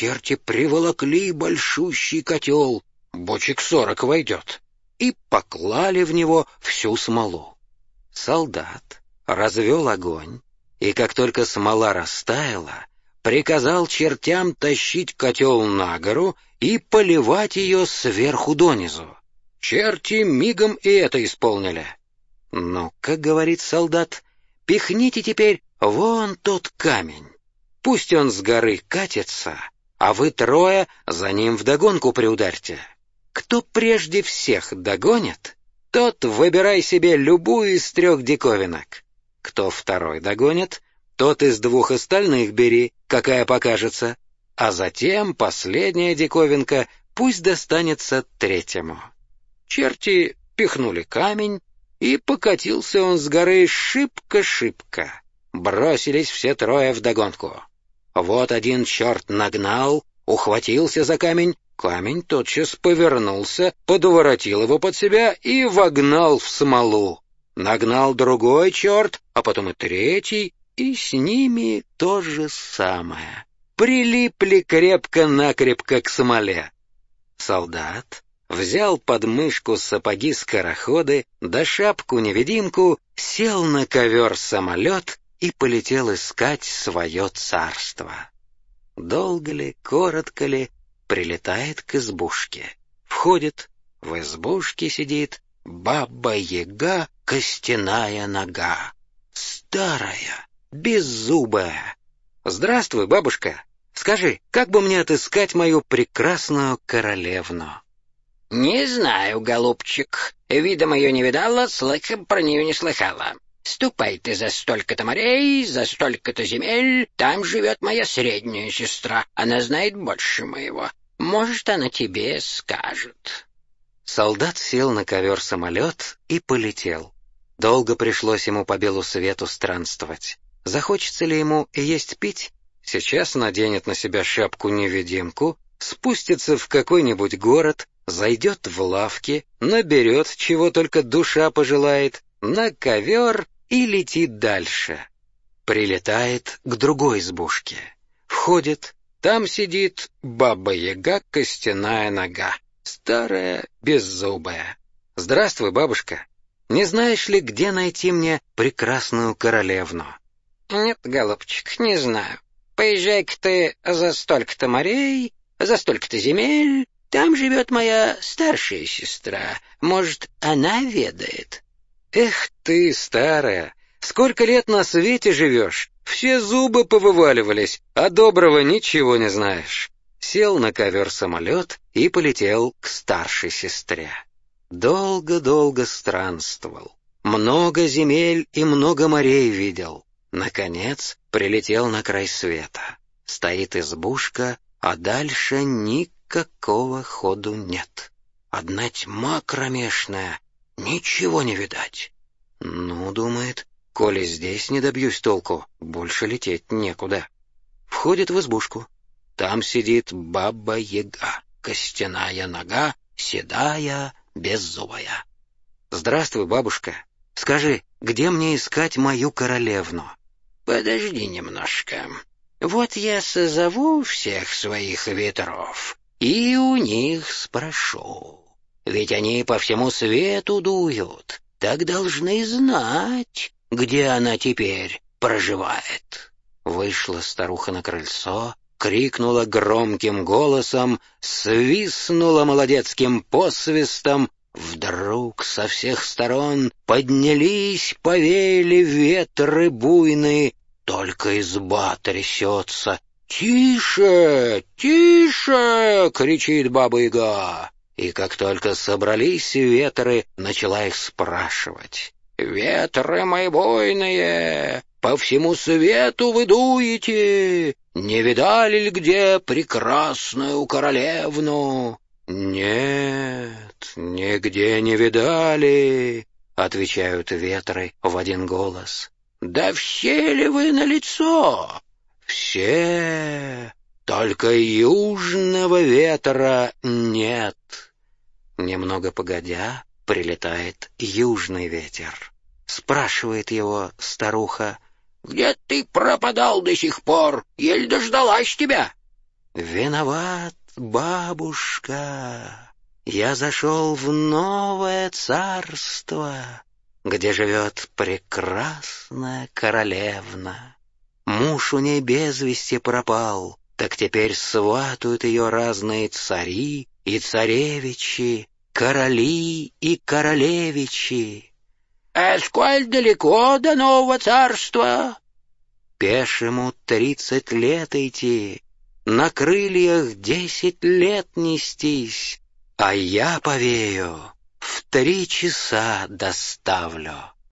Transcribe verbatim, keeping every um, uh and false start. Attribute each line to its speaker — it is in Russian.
Speaker 1: черти приволокли большущий котел, бочек сорок войдет, и поклали в него всю смолу. Солдат развел огонь, и как только смола растаяла, приказал чертям тащить котел на гору и поливать ее сверху донизу. Черти мигом и это исполнили. «Ну, как говорит солдат, пихните теперь вон тот камень. Пусть он с горы катится, а вы трое за ним вдогонку приударьте. Кто прежде всех догонит, тот выбирай себе любую из трех диковинок. Кто второй догонит, тот из двух остальных бери, какая покажется, а затем последняя диковинка пусть достанется третьему». Черти пихнули камень, и покатился он с горы шибко-шибко. Бросились все трое вдогонку. Вот один черт нагнал, ухватился за камень, камень тотчас повернулся, подворотил его под себя и вогнал в смолу. Нагнал другой черт, а потом и третий, и с ними то же самое. Прилипли крепко-накрепко к смоле. Солдат взял под мышку сапоги-скороходы, да шапку-невидимку, сел на ковер-самолет и полетел искать свое царство. Долго ли, коротко ли, прилетает к избушке. Входит, в избушке сидит баба-яга, костяная нога, старая, беззубая. «Здравствуй, бабушка. Скажи, как бы мне отыскать мою прекрасную королевну?»
Speaker 2: «Не знаю, голубчик. Видом ее не видала, слыхом про нее не слыхала. Ступай ты за столько-то морей, за столько-то земель. Там живет моя средняя сестра. Она знает больше моего. Может, она тебе скажет».
Speaker 1: Солдат сел на ковер-самолет и полетел. Долго пришлось ему по белу свету странствовать. Захочется ли ему есть-пить? Сейчас наденет на себя шапку-невидимку, спустится в какой-нибудь город, зайдет в лавки, наберет, чего только душа пожелает, на ковер и летит дальше. Прилетает к другой избушке. Входит, там сидит баба-яга, костяная нога, старая, беззубая. «Здравствуй, бабушка. Не знаешь ли, где найти мне прекрасную королевну?»
Speaker 2: «Нет, голубчик, не знаю. Поезжай-ка ты за столько-то морей, за столько-то земель. Там живет моя старшая сестра. Может, она ведает».
Speaker 1: «Эх ты, старая, сколько лет на свете живешь? Все зубы повываливались, а доброго ничего не знаешь». Сел на ковер-самолет и полетел к старшей сестре. Долго-долго странствовал, много земель и много морей видел. Наконец прилетел на край света. Стоит избушка, а дальше никакого ходу нет. Одна тьма кромешная, ничего не видать. Ну, думает, коли здесь не добьюсь толку, больше лететь некуда. Входит в избушку. Там сидит баба-яга, костяная нога, седая, беззубая. «Здравствуй, бабушка. Скажи, где мне искать мою королевну?»
Speaker 2: «Подожди немножко. Вот я созову всех своих ветров и у них спрошу. Ведь они по всему свету дуют, так должны знать, где она теперь проживает».
Speaker 1: Вышла старуха на крыльцо, крикнула громким голосом, свистнула молодецким посвистом. Вдруг со всех сторон поднялись, повеяли ветры буйные, только изба трясется. «Тише, тише!» — кричит баба-яга. И как только собрались ветры, начала их спрашивать. «Ветры мои буйные, по всему свету вы дуете, не видали ли где прекрасную королевну?» «Нет, нигде не видали», — отвечают ветры в один голос. «Да все ли вы налицо?» «Все, только южного ветра нет». Немного погодя, прилетает южный ветер. Спрашивает его старуха:
Speaker 2: «Где ты пропадал до сих пор? Еле дождалась тебя». Виноват, бабушка, я зашел в новое царство, где живет прекрасная королевна. Муж у ней без вести пропал, так теперь сватают ее разные цари и царевичи, короли и королевичи.
Speaker 1: А сколь далеко до нового царства?
Speaker 2: Пешему тридцать лет идти, на крыльях десять лет нестись, а я повею, в три часа доставлю.